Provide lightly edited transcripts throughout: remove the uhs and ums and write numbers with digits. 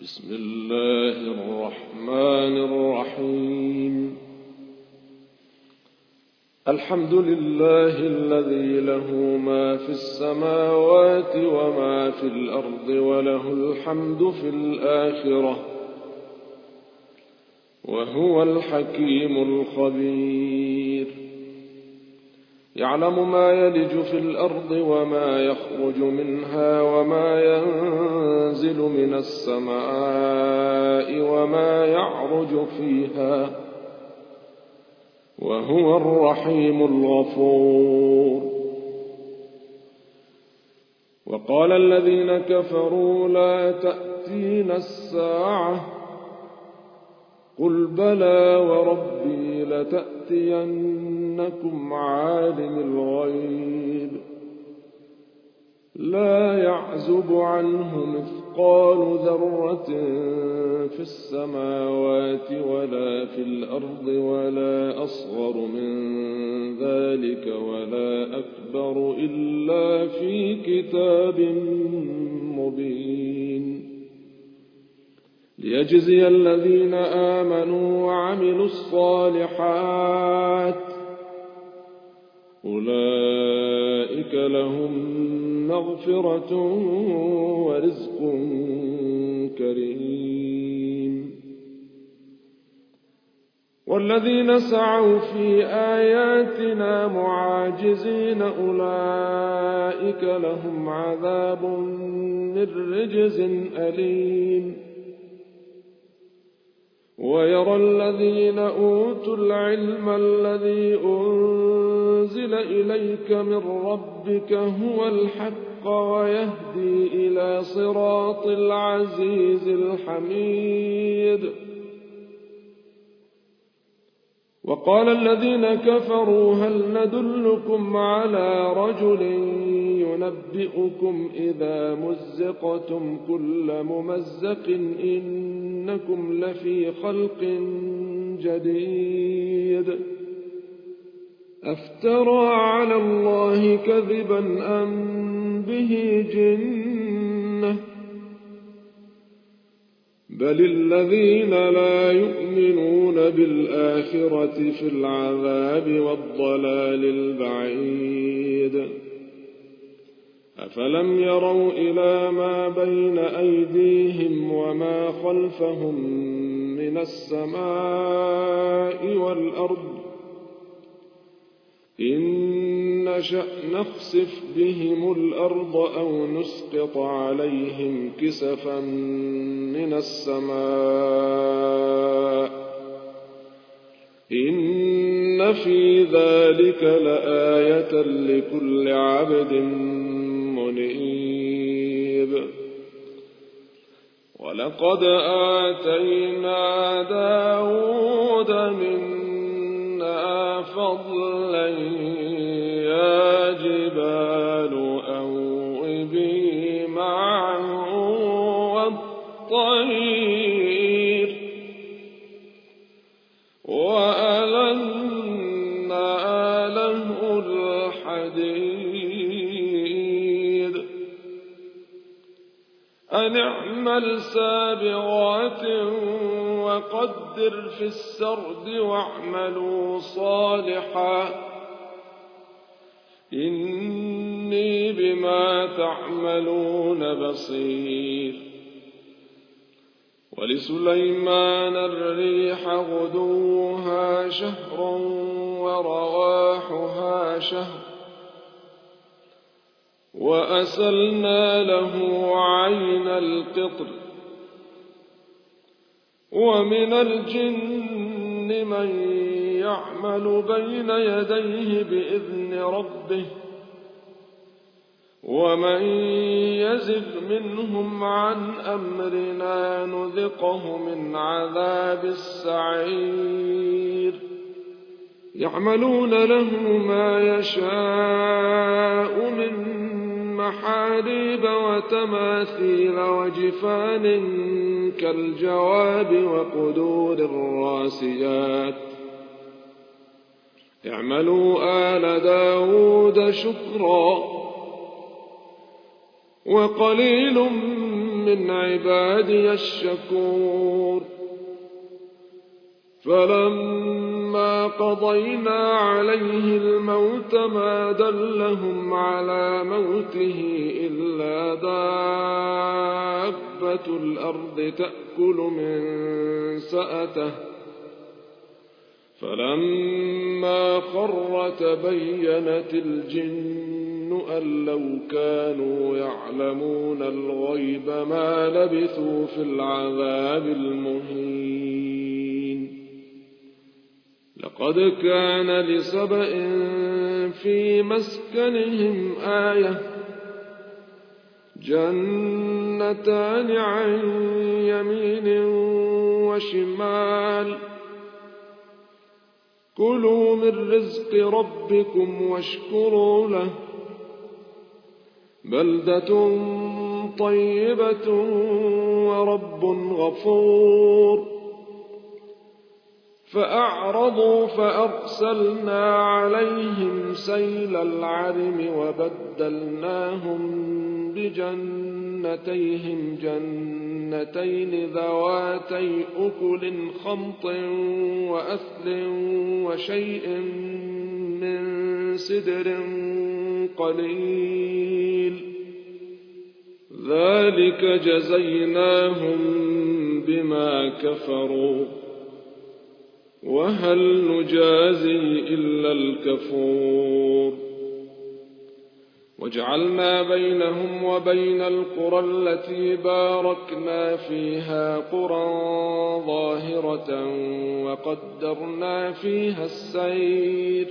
بسم الله الرحمن الرحيم. الحمد لله الذي له ما في السماوات وما في الأرض وله الحمد في الآخرة وهو الحكيم الخبير. يعلم ما يلج في الأرض وما يخرج منها وما ينزل من السماء وما يعرج فيها وهو الرحيم الغفور. وقال الذين كفروا لا تأتينا الساعة قل بلى وربي لتأتينكم عالم الغيب لا يعزب عنه مثقال ذرة في السماوات ولا في الأرض ولا أصغر من ذلك ولا أكبر إلا في كتاب مبين ليجزي الذين آمنوا وعملوا الصالحات أولئك لهم مغفرة ورزق كريم. والذين سعوا في آياتنا معاجزين أولئك لهم عذاب من رجز أليم. ويرى الذين أوتوا العلم الذي أنزل إليك من ربك هو الحق ويهدي إلى صراط العزيز الحميد. وقال الذين كفروا هل ندلكم على رجل ينبئكم إذا مزقتم كل ممزق إنكم لفي خلق جديد أفترى على الله كذبا أم به جنة بل الذين لا يؤمنون بالآخرة في العذاب والضلال البعيد. أفلم يروا إلى ما بين أيديهم وما خلفهم من السماء والأرض إن نشأ نخسف بهم الأرض أو نسقط عليهم كسفا من السماء إن في ذلك لآية لكل عبد منيب. ولقد آتينا داود منا فضلا يا جبال أوبي معه والطير وألنا له الحديد أن اعمل سابغات وقدر في السرد واعملوا صالحا إني بما تعملون بصير. ولسليمان الريح غدوها شهر ورواحها شهر وأسلنا له عين القطر ومن الجن من يعمل بين يديه بإذن ربه ومن يزغ منهم عن أمرنا نذقه من عذاب السعير. يعملون له ما يشاء من محاريب وتماثيل وجفان كالجواب وقدور الراسيات اعملوا آل داود شكرا وقليل من عبادي الشكور. فلما قضينا عليه الموت ما دلهم على موته إلا دابة الأرض تأكل من سأته. فلما خر تبينت الجن أن لو كانوا يعلمون الغيب ما لبثوا في العذاب المهين. لقد كان لسبإ في مسكنهم آية جنتان عن يمين وشمال كلوا من رزق ربكم واشكروا له بلدة طيبة ورب غفور. فأعرضوا فأرسلنا عليهم سيل العرم وبدلناهم بجنتيهم جنتين ذواتي أكل خمط وأثل وشيء من سدر قليل ذلك جزيناهم بما كفروا وهل نجازي إلا الكفور. وجعلنا بينهم وبين القرى التي باركنا فيها قرى ظاهرة وقدرنا فيها السير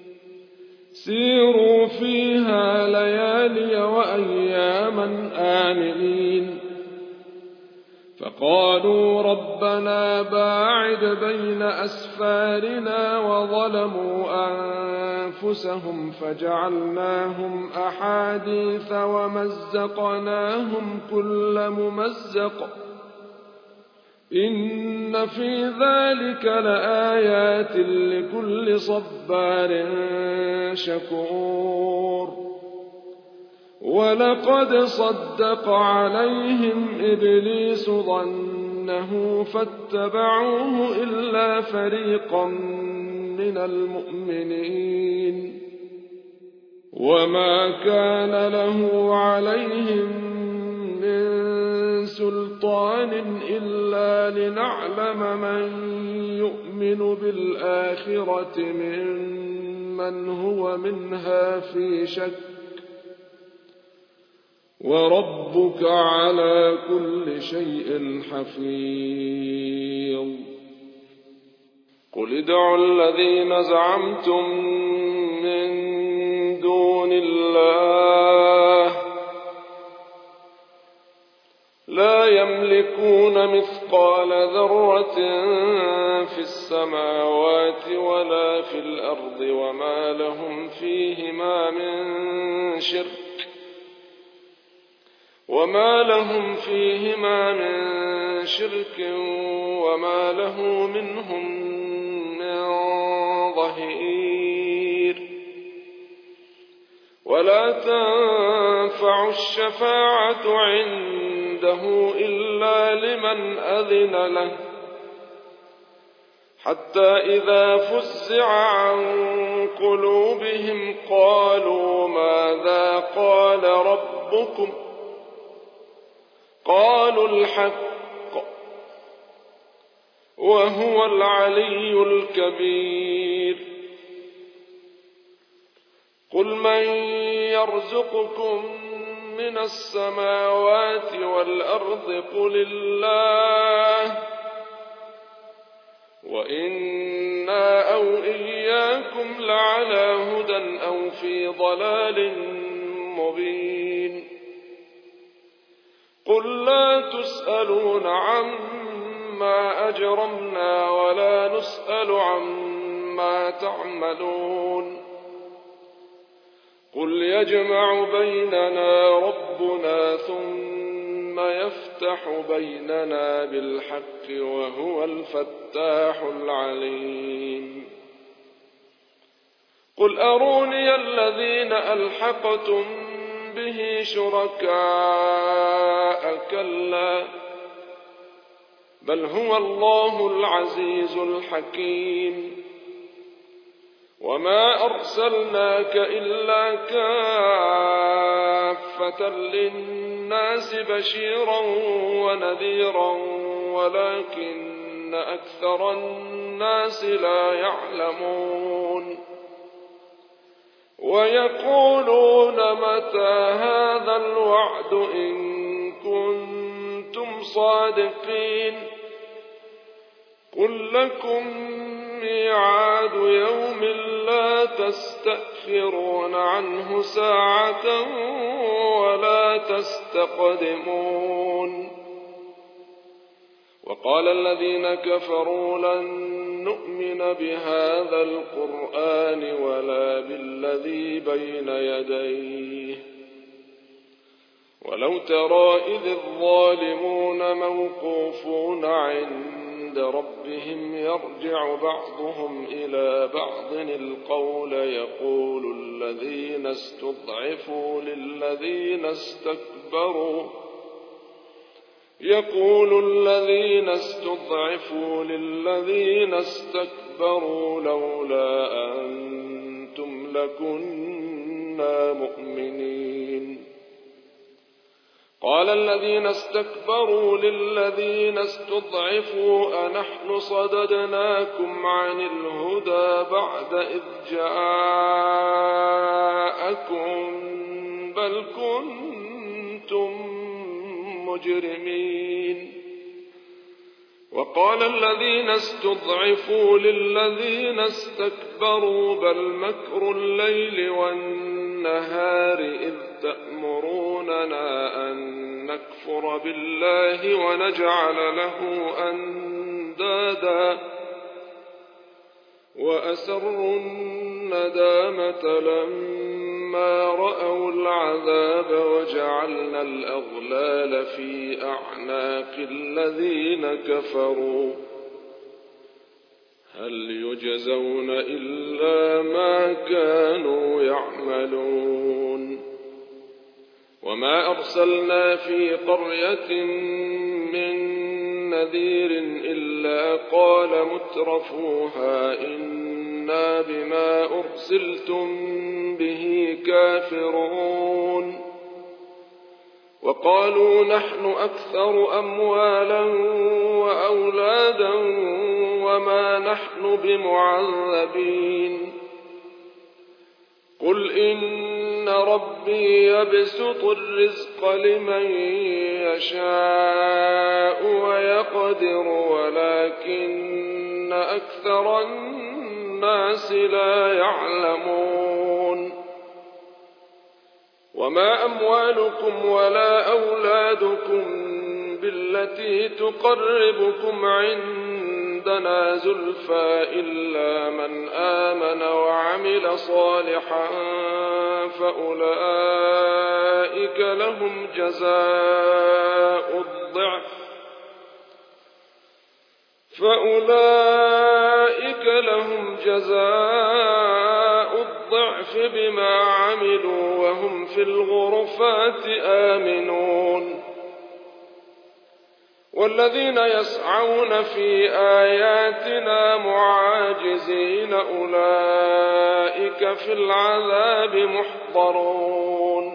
سيروا فيها ليالي وأياما آمنين. فقالوا ربنا باعد بين أسفارنا وظلموا أنفسهم فجعلناهم أحاديث ومزقناهم كل ممزق إن في ذلك لآيات لكل صبار شكور. ولقد صدق عليهم إبليس ظنه فاتبعوه إلا فريقا من المؤمنين وما كان له عليهم من سلطان إلا لنعلم من يؤمن بالآخرة ممن هو منها في شك وربك على كل شيء حفيظ. قل ادعوا الذين زعمتم من دون الله لا يملكون مثقال ذرة في السماوات ولا في الأرض وما لهم فيهما من شرك وما له منهم من ظهير. ولا تنفع الشفاعة عنده إلا لمن أذن له حتى إذا فزع عن قلوبهم قالوا ماذا قال ربكم قالوا الحق وهو العلي الكبير. قل من يرزقكم من السماوات والأرض قل الله وإنا أو إياكم لعلى هدى أو في ضلال مبين. قل لا تسألون عما أجرمنا ولا نسأل عما تعملون. قل يجمع بيننا ربنا ثم يفتح بيننا بالحق وهو الفتاح العليم. قل أروني الذين ألحقتم به شركاء كلا بل هو الله العزيز الحكيم وما أرسلناك إلا كافة للناس بشيرا ونذيرا ولكن أكثر الناس لا يعلمون ويقولون متى هذا الوعد إن كنتم صادقين قل لكم ميعاد يوم لا تستأخرون عنه ساعة ولا تستقدمون وقال الذين كفروا لن نؤمن بهذا القرآن ولا بالذي بين يديه ولو ترى إذ الظالمون موقوفون عند ربهم يرجع بعضهم إلى بعض القول يقول الذين استضعفوا للذين استكبروا لولا أنتم لكنا مؤمنين قال الذين استكبروا للذين استضعفوا أنحن صددناكم عن الهدى بعد إذ جاءكم بل كنتم مجرمين وقال الذين استضعفوا للذين استكبروا بل مكر الليل والنهار إذ تأمروننا أن نكفر بالله ونجعل له أندادا وأسروا الندامة لما رأوا العذاب وجعلنا الأغلال في أعناق الذين كفروا هل يجزون إلا ما كانوا يعملون وما أرسلنا في قرية من نذير إلا قال مترفوها إنا بما أرسلتم به كافرون وقالوا نحن أكثر أموالا وأولادا وما نحن بمعذبين قل إن ربي يبسط الرزق لمن يشاء ويقدر ولكن أكثر الناس لا يعلمون وما أموالكم ولا أولادكم بالتي تقربكم عندنا زلفى إلا من آمن وعمل صالحا فأولئك لهم جزاء الضعف بما عملوا وهم في الغرفات آمنون والذين يسعون في آياتنا معاجزين أولئك في العذاب محضرون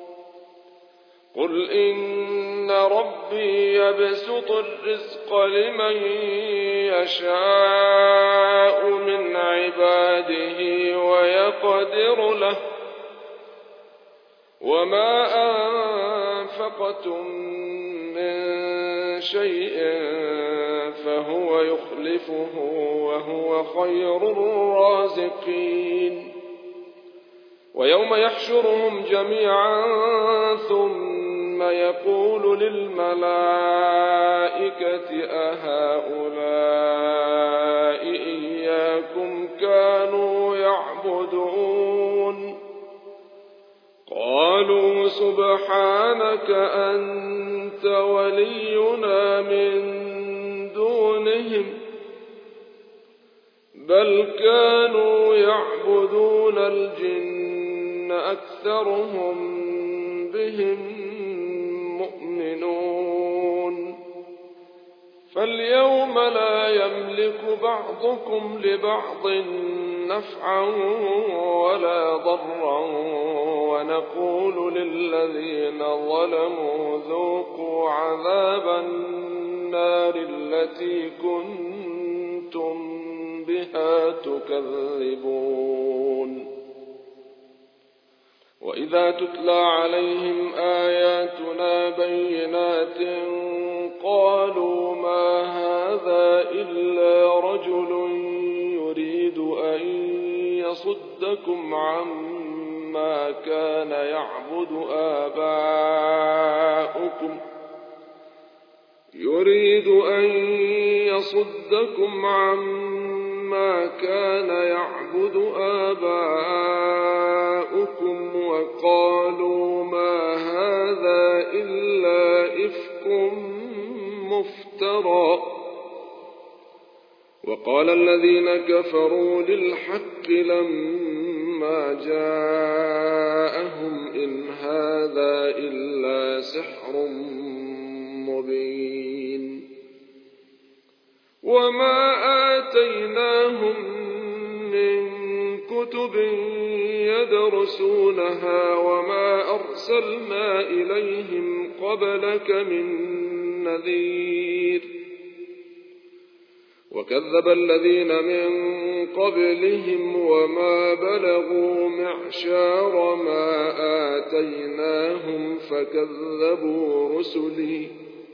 قل إن ربي يبسط الرزق لمن يشاء من عباده ويقدر له وما أنفقتم من شيء فهو يخلفه وهو خير الرازقين ويوم يحشرهم جميعا ثم يقول للملائكة أهؤلاء إياكم كانوا يعبدون قالوا سبحانك أنت ولينا من دونهم بل كانوا يعبدون الجن أكثرهم بهم مؤمنون فاليوم لا يملك بعضكم لبعض نفعا ولا ضرا ونقول للذين ظلموا ذوقوا عذاب النار التي كنتم بها تكذبون وإذا تتلى عليهم آياتنا بينات قالوا ما هذا إلا رجل يريد أن يصدكم عما كان يعبد آباؤكم وقالوا ما هذا إلا إفك مفترى وقال الذين كفروا للحق لما جاءهم إن هذا إلا سحر مبين وما آتيناهم من كتب يدرسونها وما أرسلنا إليهم قبلك من نذير وكذب الذين من قبلهم وما بلغوا معشار ما آتيناهم فكذبوا رسلي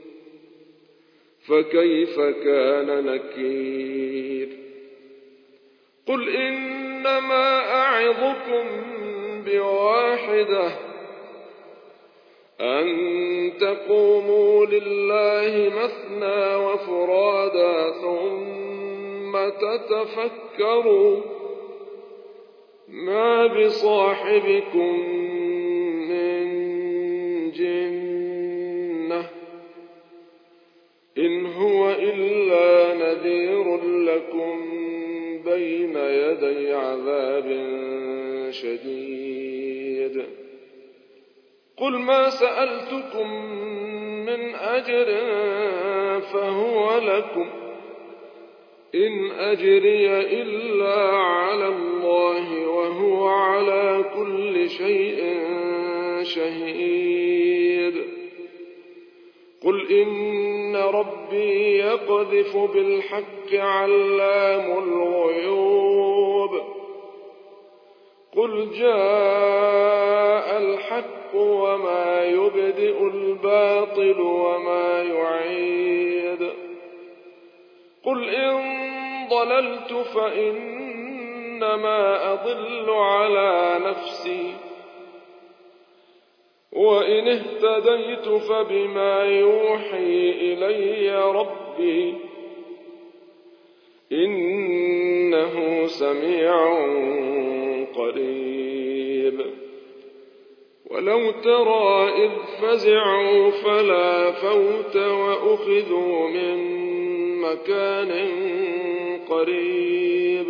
فكيف كان نكير قل إنما أعظكم بواحدة أن تقوموا لله مثنى وفرادا ثم تتفكروا ما بصاحبكم من جنة إن هو إلا نذير لكم بين يدي عذاب شديد قل ما سألتكم من أجر فهو لكم إن أجري إلا على الله وهو على كل شيء شهيد قل إن ربي يقذف بالحق علام الغيوب قل جاء الحق وما يبدئ الباطل وما يعيد قل إن ضللت فإنما أضل على نفسي وإن اهتديت فبما يوحي إلي ربي إنه سميع قريب ولو ترى إذ فزعوا فلا فوت وأخذوا من مكان قريب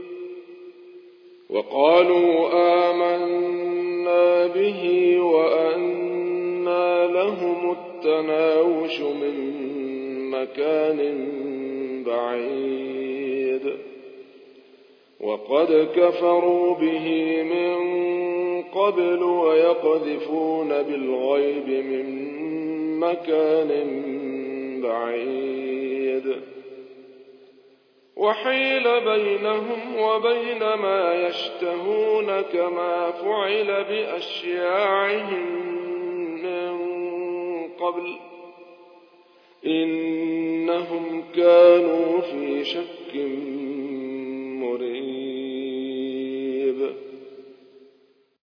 وقالوا آمنا به وأنى لهم التناوش من مكان بعيد وقد كفروا به من قبل ويقذفون بالغيب من مكان بعيد وحيل بينهم وبين ما يشتهون كما فعل بأشياعهم من قبل إنهم كانوا في شك